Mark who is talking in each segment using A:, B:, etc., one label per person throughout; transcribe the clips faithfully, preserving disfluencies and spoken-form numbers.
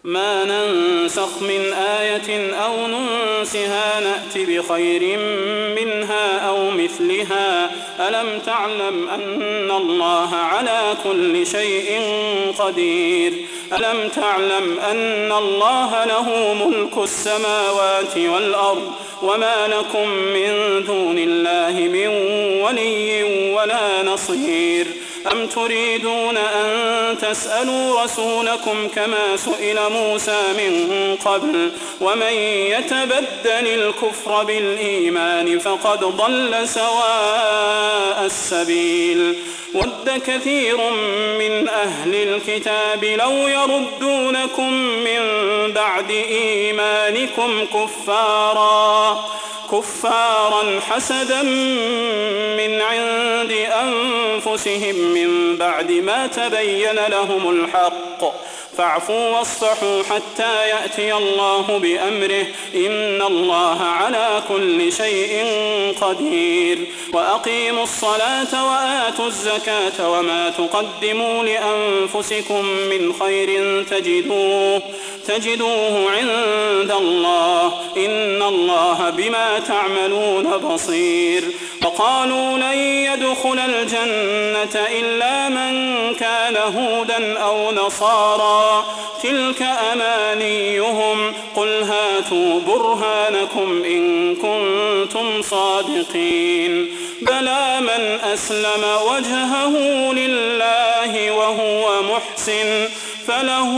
A: ما ننسخ من آية أو ننسها نأت بخير منها أو مثلها ألم تعلم أن الله على كل شيء قدير ألم تعلم أن الله له ملك السماوات والأرض وما لكم من دون الله من ولي ولا نصير أم تريدون أن تسألوا رسولكم كما سئل موسى من قبل ومن يتبدل الكفر بالإيمان فقد ضل سواء السبيل ود كثير من أهل الكتاب لو يردونكم من بعد إيمانكم كفارا كفارا حسدا من عند أنفسهم من بعد ما تبين لهم الحق فاعفوا واصفحوا حتى يأتي الله بأمره إن الله على كل شيء قدير وأقيموا الصلاة وآتوا الزكاة وما تقدموا لأنفسكم من خير تجدوه تجدوه عند الله إن الله بما تعملون بصير وقالوا لن يدخل الجنة إلا من كان هودا أو نصارى تلك أمانيهم قل هاتوا برهانكم إن كنتم صادقين بلى من أسلم وجهه لله وهو محسن فله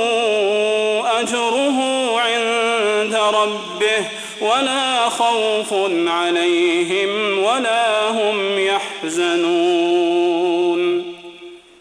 A: أجره عند ربه ولا خوف عليهم ولا هم يحزنون.